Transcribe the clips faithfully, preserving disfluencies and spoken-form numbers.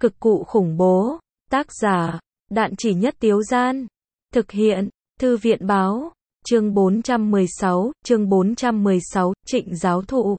Cực cụ khủng bố. Tác giả, Đạn Chỉ Nhất Tiếu Gian. Thực hiện, Thư viện Báo. Chương bốn trăm mười sáu, chương bốn trăm mười sáu, Trịnh giáo thụ.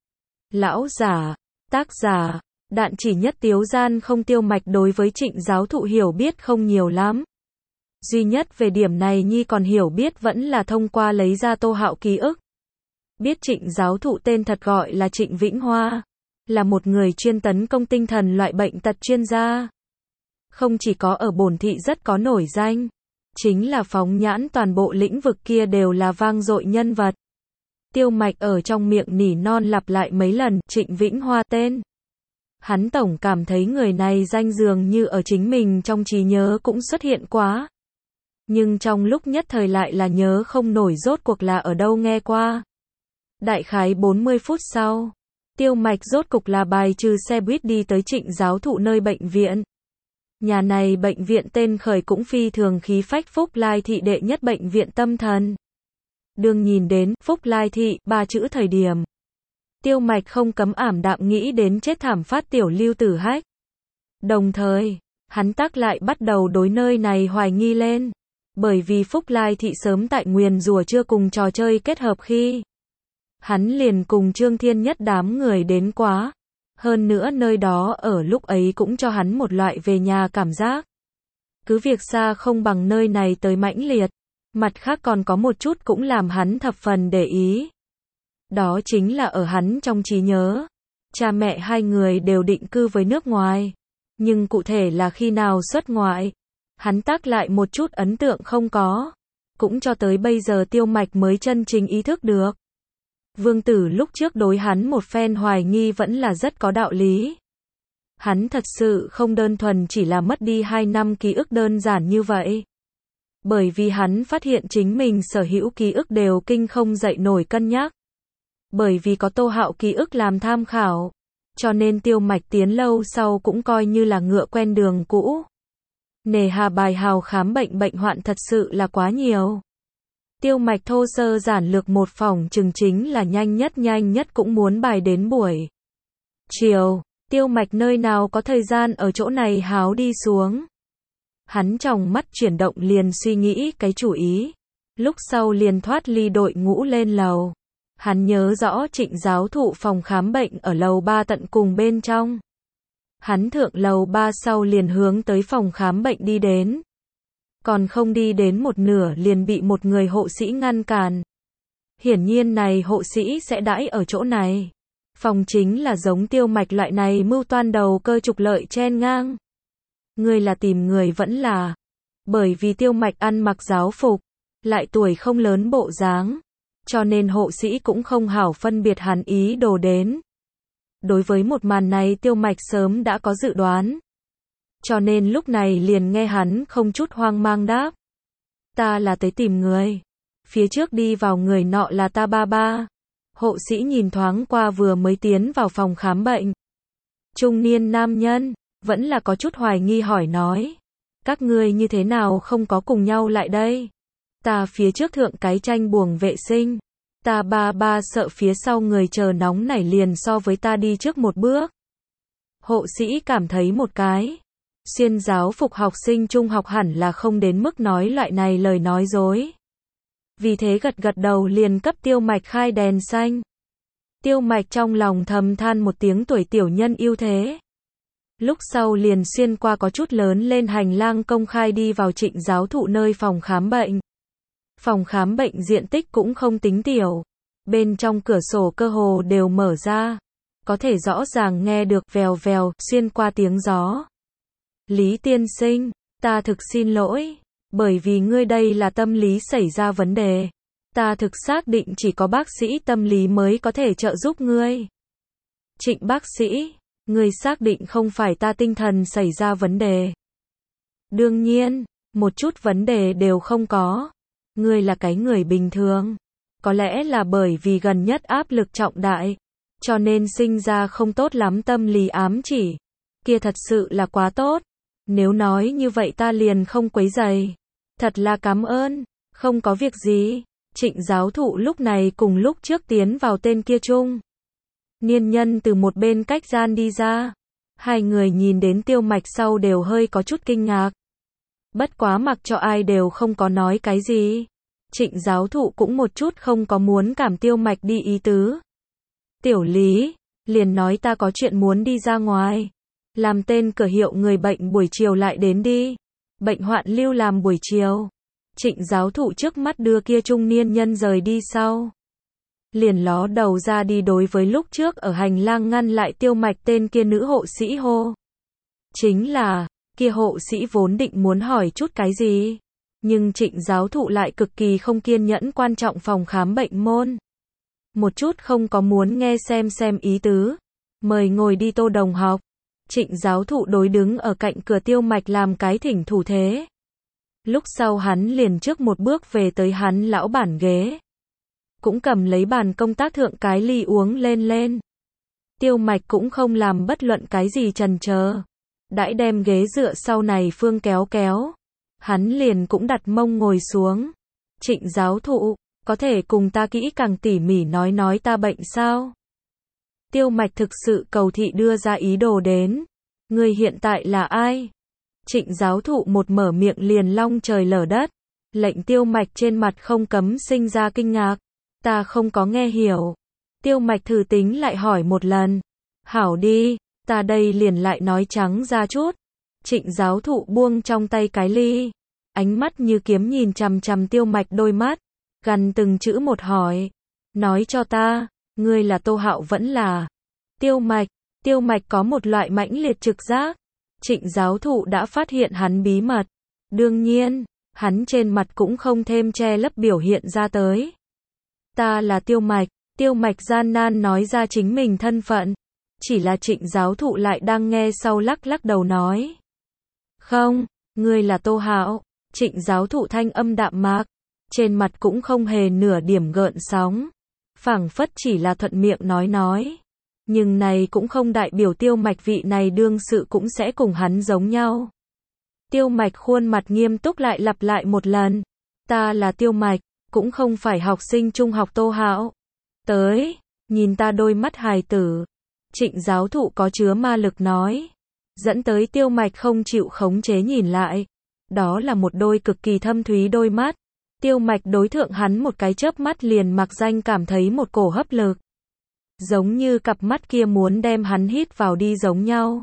Lão giả. Tác giả, Đạn Chỉ Nhất Tiếu Gian. Không, Tiêu Mạch đối với Trịnh giáo thụ hiểu biết không nhiều lắm. Duy nhất về điểm này Nhi còn hiểu biết vẫn là thông qua lấy ra Tô Hạo ký ức. Biết Trịnh giáo thụ tên thật gọi là Trịnh Vĩnh Hoa, là một người chuyên tấn công tinh thần loại bệnh tật chuyên gia. Không chỉ có ở bổn thị rất có nổi danh, chính là phóng nhãn toàn bộ lĩnh vực kia đều là vang dội nhân vật. Tiêu Mạch ở trong miệng nỉ non lặp lại mấy lần Trịnh Vĩnh Hoa tên. Hắn tổng cảm thấy người này danh dường như ở chính mình trong trí nhớ cũng xuất hiện quá. Nhưng trong lúc nhất thời lại là nhớ không nổi rốt cuộc là ở đâu nghe qua. Đại khái bốn mươi phút sau, Tiêu Mạch rốt cục là bài trừ xe buýt đi tới Trịnh giáo thụ nơi bệnh viện. Nhà này bệnh viện tên khởi cũng phi thường khí phách, Phúc Lai Thị đệ nhất bệnh viện tâm thần. Đương nhìn đến Phúc Lai Thị ba chữ thời điểm, Tiêu Mạch không cấm ảm đạm nghĩ đến chết thảm phát tiểu Lưu Tử Hách. Đồng thời, hắn tác lại bắt đầu đối nơi này hoài nghi lên. Bởi vì Phúc Lai Thị sớm tại nguyền rủa chưa cùng trò chơi kết hợp khi, hắn liền cùng Trương Thiên Nhất đám người đến quá. Hơn nữa nơi đó ở lúc ấy cũng cho hắn một loại về nhà cảm giác. Cứ việc xa không bằng nơi này tới mãnh liệt, mặt khác còn có một chút cũng làm hắn thập phần để ý. Đó chính là ở hắn trong trí nhớ, cha mẹ hai người đều định cư với nước ngoài. Nhưng cụ thể là khi nào xuất ngoại, hắn tác lại một chút ấn tượng không có. Cũng cho tới bây giờ Tiêu Mạch mới chân chính ý thức được. Vương Tử lúc trước đối hắn một phen hoài nghi vẫn là rất có đạo lý. Hắn thật sự không đơn thuần chỉ là mất đi hai năm ký ức đơn giản như vậy. Bởi vì hắn phát hiện chính mình sở hữu ký ức đều kinh không dậy nổi cân nhắc. Bởi vì có Tô Hạo ký ức làm tham khảo, cho nên Tiêu Mạch tiến lâu sau cũng coi như là ngựa quen đường cũ. Nề hà bài hào khám bệnh bệnh hoạn thật sự là quá nhiều. Tiêu Mạch thô sơ giản lược một phòng chừng chính là nhanh nhất nhanh nhất cũng muốn bài đến buổi chiều. Tiêu Mạch nơi nào có thời gian ở chỗ này háo đi xuống. Hắn trong mắt chuyển động liền suy nghĩ cái chủ ý. Lúc sau liền thoát ly đội ngũ lên lầu. Hắn nhớ rõ Trịnh giáo thụ phòng khám bệnh ở lầu ba tận cùng bên trong. Hắn thượng lầu ba sau liền hướng tới phòng khám bệnh đi đến. Còn không đi đến một nửa liền bị một người hộ sĩ ngăn cản. Hiển nhiên này hộ sĩ sẽ đãi ở chỗ này. Phòng chính là giống Tiêu Mạch loại này mưu toan đầu cơ trục lợi chen ngang. Người là tìm người vẫn là. Bởi vì Tiêu Mạch ăn mặc giáo phục, lại tuổi không lớn bộ dáng, cho nên hộ sĩ cũng không hảo phân biệt hắn ý đồ đến. Đối với một màn này Tiêu Mạch sớm đã có dự đoán. Cho nên lúc này liền nghe hắn không chút hoang mang đáp. Ta là tới tìm người. Phía trước đi vào người nọ là ta ba ba. Hộ sĩ nhìn thoáng qua vừa mới tiến vào phòng khám bệnh. Trung niên nam nhân, vẫn là có chút hoài nghi hỏi nói. Các ngươi như thế nào không có cùng nhau lại đây? Ta phía trước thượng cái tranh buồng vệ sinh. Ta ba ba sợ phía sau người chờ nóng nảy liền so với ta đi trước một bước. Hộ sĩ cảm thấy một cái. Xuyên giáo phục học sinh trung học hẳn là không đến mức nói loại này lời nói dối. Vì thế gật gật đầu liền cấp Tiêu Mạch khai đèn xanh. Tiêu Mạch trong lòng thầm than một tiếng tuổi tiểu nhân yêu thế. Lúc sau liền xuyên qua có chút lớn lên hành lang công khai đi vào Trịnh giáo thụ nơi phòng khám bệnh. Phòng khám bệnh diện tích cũng không tính tiểu. Bên trong cửa sổ cơ hồ đều mở ra. Có thể rõ ràng nghe được vèo vèo xuyên qua tiếng gió. Lý tiên sinh, ta thực xin lỗi, bởi vì ngươi đây là tâm lý xảy ra vấn đề. Ta thực xác định chỉ có bác sĩ tâm lý mới có thể trợ giúp ngươi. Trịnh bác sĩ, ngươi xác định không phải ta tinh thần xảy ra vấn đề. Đương nhiên, một chút vấn đề đều không có. Ngươi là cái người bình thường. Có lẽ là bởi vì gần nhất áp lực trọng đại, cho nên sinh ra không tốt lắm tâm lý ám chỉ. Kia thật sự là quá tốt. Nếu nói như vậy ta liền không quấy rầy. Thật là cảm ơn. Không có việc gì. Trịnh giáo thụ lúc này cùng lúc trước tiến vào tên kia chung. Niên nhân từ một bên cách gian đi ra. Hai người nhìn đến Tiêu Mạch sau đều hơi có chút kinh ngạc. Bất quá mặc cho ai đều không có nói cái gì. Trịnh giáo thụ cũng một chút không có muốn cảm Tiêu Mạch đi ý tứ. Tiểu Lý, liền nói ta có chuyện muốn đi ra ngoài. Làm tên cửa hiệu người bệnh buổi chiều lại đến đi. Bệnh hoạn lưu làm buổi chiều. Trịnh giáo thụ trước mắt đưa kia trung niên nhân rời đi sau. Liền ló đầu ra đi đối với lúc trước ở hành lang ngăn lại Tiêu Mạch tên kia nữ hộ sĩ hô. Chính là, kia hộ sĩ vốn định muốn hỏi chút cái gì. Nhưng trịnh giáo thụ lại cực kỳ không kiên nhẫn quan trọng phòng khám bệnh môn. Một chút không có muốn nghe xem xem ý tứ. Mời ngồi đi Tô đồng học. Trịnh giáo thụ đối đứng ở cạnh cửa Tiêu Mạch làm cái thỉnh thủ thế. Lúc sau hắn liền trước một bước về tới hắn lão bản ghế. Cũng cầm lấy bàn công tác thượng cái ly uống lên lên. Tiêu Mạch cũng không làm bất luận cái gì chần chờ. Đãi đem ghế dựa sau này phương kéo kéo. Hắn liền cũng đặt mông ngồi xuống. Trịnh giáo thụ, có thể cùng ta kỹ càng tỉ mỉ nói nói ta bệnh sao? Tiêu Mạch thực sự cầu thị đưa ra ý đồ đến. Người hiện tại là ai? Trịnh giáo thụ một mở miệng liền long trời lở đất. Lệnh Tiêu Mạch trên mặt không cấm sinh ra kinh ngạc. Ta không có nghe hiểu. Tiêu Mạch thử tính lại hỏi một lần. Hảo đi, ta đây liền lại nói trắng ra chút. Trịnh giáo thụ buông trong tay cái ly. Ánh mắt như kiếm nhìn chằm chằm Tiêu Mạch đôi mắt. Gần từng chữ một hỏi. Nói cho ta, ngươi là Tô Hạo vẫn là Tiêu Mạch. Tiêu Mạch có một loại mãnh liệt trực giác. Trịnh giáo thụ đã phát hiện hắn bí mật. Đương nhiên, hắn trên mặt cũng không thêm che lấp biểu hiện ra tới. Ta là Tiêu Mạch. Tiêu Mạch gian nan nói ra chính mình thân phận. Chỉ là trịnh giáo thụ lại đang nghe sau lắc lắc đầu nói. Không, ngươi là Tô Hạo. Trịnh giáo thụ thanh âm đạm mạc. Trên mặt cũng không hề nửa điểm gợn sóng. Phảng phất chỉ là thuận miệng nói nói. Nhưng này cũng không đại biểu Tiêu Mạch vị này đương sự cũng sẽ cùng hắn giống nhau. Tiêu Mạch khuôn mặt nghiêm túc lại lặp lại một lần. Ta là Tiêu Mạch, cũng không phải học sinh trung học Tô Hạo. Tới, nhìn ta đôi mắt hài tử. Trịnh giáo thụ có chứa ma lực nói. Dẫn tới Tiêu Mạch không chịu khống chế nhìn lại. Đó là một đôi cực kỳ thâm thúy đôi mắt. Tiêu Mạch đối thượng hắn một cái chớp mắt liền mặc danh cảm thấy một cổ hấp lực. Giống như cặp mắt kia muốn đem hắn hít vào đi giống nhau.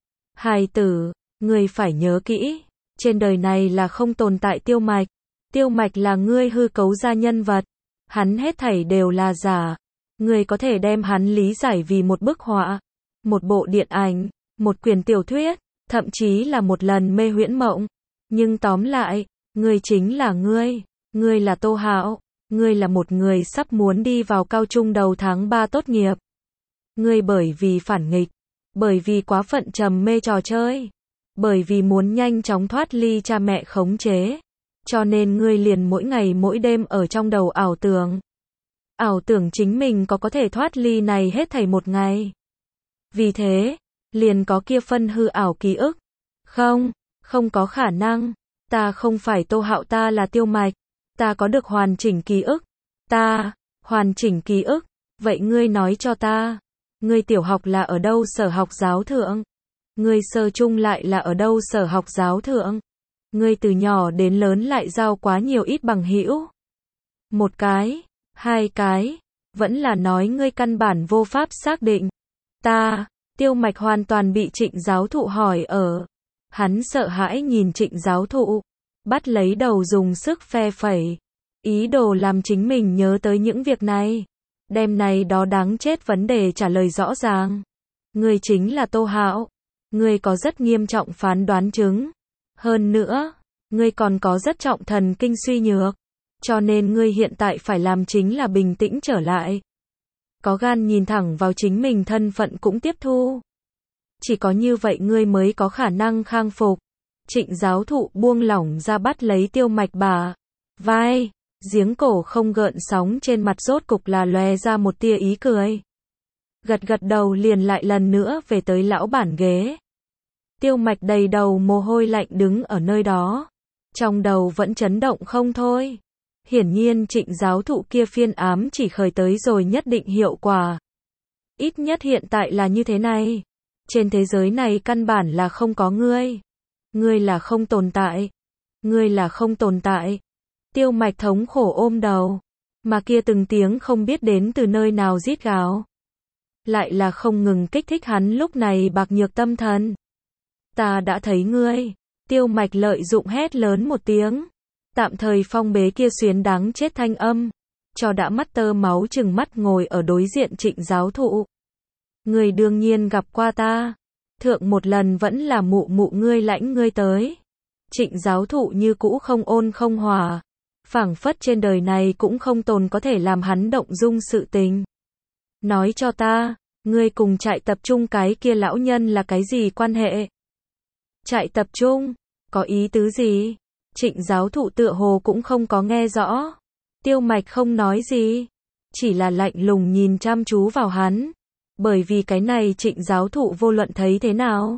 Hài tử, ngươi phải nhớ kỹ. Trên đời này là không tồn tại Tiêu Mạch. Tiêu Mạch là ngươi hư cấu ra nhân vật. Hắn hết thảy đều là giả. Ngươi có thể đem hắn lý giải vì một bức họa, một bộ điện ảnh, một quyển tiểu thuyết, thậm chí là một lần mê huyễn mộng. Nhưng tóm lại, ngươi chính là ngươi. Ngươi là Tô Hạo. Ngươi là một người sắp muốn đi vào cao trung đầu tháng ba tốt nghiệp. Ngươi bởi vì phản nghịch, bởi vì quá phận trầm mê trò chơi, bởi vì muốn nhanh chóng thoát ly cha mẹ khống chế, cho nên ngươi liền mỗi ngày mỗi đêm ở trong đầu ảo tưởng. Ảo tưởng chính mình có có thể thoát ly này hết thảy một ngày. Vì thế, liền có kia phân hư ảo ký ức. Không, không có khả năng. Ta không phải Tô Hạo, ta là Tiêu Mạch. Ta có được hoàn chỉnh ký ức. Ta, hoàn chỉnh ký ức. Vậy ngươi nói cho ta. Ngươi tiểu học là ở đâu sở học giáo thượng? Ngươi sơ trung lại là ở đâu sở học giáo thượng? Ngươi từ nhỏ đến lớn lại giao quá nhiều ít bằng hữu? Một cái, hai cái, vẫn là nói ngươi căn bản vô pháp xác định. Ta, Tiêu Mạch hoàn toàn bị trịnh giáo thụ hỏi ở. Hắn sợ hãi nhìn trịnh giáo thụ. Bắt lấy đầu dùng sức phe phẩy. Ý đồ làm chính mình nhớ tới những việc này. Đem này đó đáng chết vấn đề trả lời rõ ràng. Ngươi chính là Tô Hạo. Ngươi có rất nghiêm trọng phán đoán chứng. Hơn nữa, ngươi còn có rất trọng thần kinh suy nhược. Cho nên ngươi hiện tại phải làm chính là bình tĩnh trở lại. Có gan nhìn thẳng vào chính mình thân phận cũng tiếp thu. Chỉ có như vậy ngươi mới có khả năng khang phục. Trịnh giáo thụ buông lỏng ra bắt lấy Tiêu Mạch bà vai, giếng cổ không gợn sóng trên mặt rốt cục là lóe ra một tia ý cười. Gật gật đầu liền lại lần nữa về tới lão bản ghế. Tiêu Mạch đầy đầu mồ hôi lạnh đứng ở nơi đó. Trong đầu vẫn chấn động không thôi. Hiển nhiên trịnh giáo thụ kia phiên ám chỉ khởi tới rồi nhất định hiệu quả. Ít nhất hiện tại là như thế này. Trên thế giới này căn bản là không có ngươi. Ngươi là không tồn tại. Ngươi là không tồn tại. Tiêu Mạch thống khổ ôm đầu. Mà kia từng tiếng không biết đến từ nơi nào rít gào. Lại là không ngừng kích thích hắn lúc này bạc nhược tâm thần. Ta đã thấy ngươi. Tiêu Mạch lợi dụng hét lớn một tiếng. Tạm thời phong bế kia xuyến đáng chết thanh âm. Cho đã mắt tơ máu chừng mắt ngồi ở đối diện Trịnh giáo thụ. Ngươi đương nhiên gặp qua ta. Thượng một lần vẫn là mụ mụ ngươi lãnh ngươi tới. Trịnh giáo thụ như cũ không ôn không hòa. Phảng phất trên đời này cũng không tồn có thể làm hắn động dung sự tình. Nói cho ta, ngươi cùng trại tập trung cái kia lão nhân là cái gì quan hệ? Trại tập trung, có ý tứ gì? Trịnh giáo thụ tựa hồ cũng không có nghe rõ. Tiêu Mạch không nói gì, chỉ là lạnh lùng nhìn chăm chú vào hắn. Bởi vì cái này Trịnh giáo thụ vô luận thấy thế nào,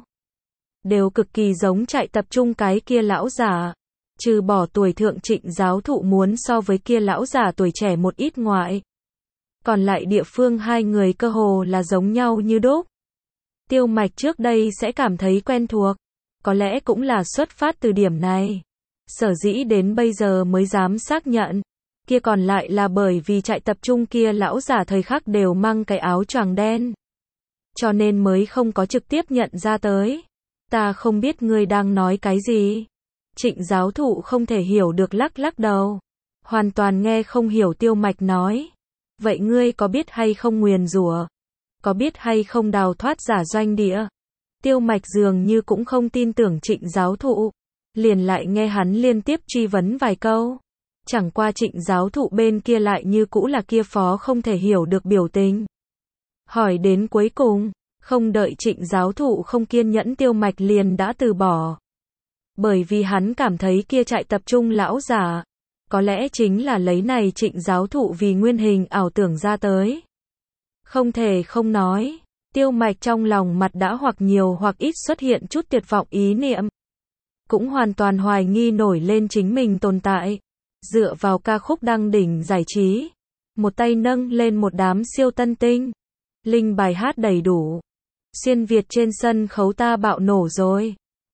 đều cực kỳ giống trại tập trung cái kia lão giả. Trừ bỏ tuổi thượng Trịnh giáo thụ muốn so với kia lão giả tuổi trẻ một ít ngoại. Còn lại địa phương hai người cơ hồ là giống nhau như đúc. Tiêu Mạch trước đây sẽ cảm thấy quen thuộc. Có lẽ cũng là xuất phát từ điểm này. Sở dĩ đến bây giờ mới dám xác nhận. Kia còn lại là bởi vì trại tập trung kia lão giả thời khắc đều mang cái áo choàng đen. Cho nên mới không có trực tiếp nhận ra tới. Ta không biết ngươi đang nói cái gì. Trịnh giáo thụ không thể hiểu được lắc lắc đầu. Hoàn toàn nghe không hiểu Tiêu Mạch nói. Vậy ngươi có biết hay không nguyền rủa? Có biết hay không đào thoát giả doanh địa? Tiêu Mạch dường như cũng không tin tưởng Trịnh giáo thụ. Liền lại nghe hắn liên tiếp truy vấn vài câu. Chẳng qua Trịnh giáo thụ bên kia lại như cũ là kia phó không thể hiểu được biểu tình. Hỏi đến cuối cùng, không đợi Trịnh giáo thụ không kiên nhẫn Tiêu Mạch liền đã từ bỏ. Bởi vì hắn cảm thấy kia trại tập trung lão giả, có lẽ chính là lấy này Trịnh giáo thụ vì nguyên hình ảo tưởng ra tới. Không thể không nói, Tiêu Mạch trong lòng mặt đã hoặc nhiều hoặc ít xuất hiện chút tuyệt vọng ý niệm. Cũng hoàn toàn hoài nghi nổi lên chính mình tồn tại. Dựa vào ca khúc đăng đỉnh giải trí, một tay nâng lên một đám siêu tân tinh. Linh bài hát đầy đủ. Xuyên Việt trên sân khấu ta bạo nổ rồi.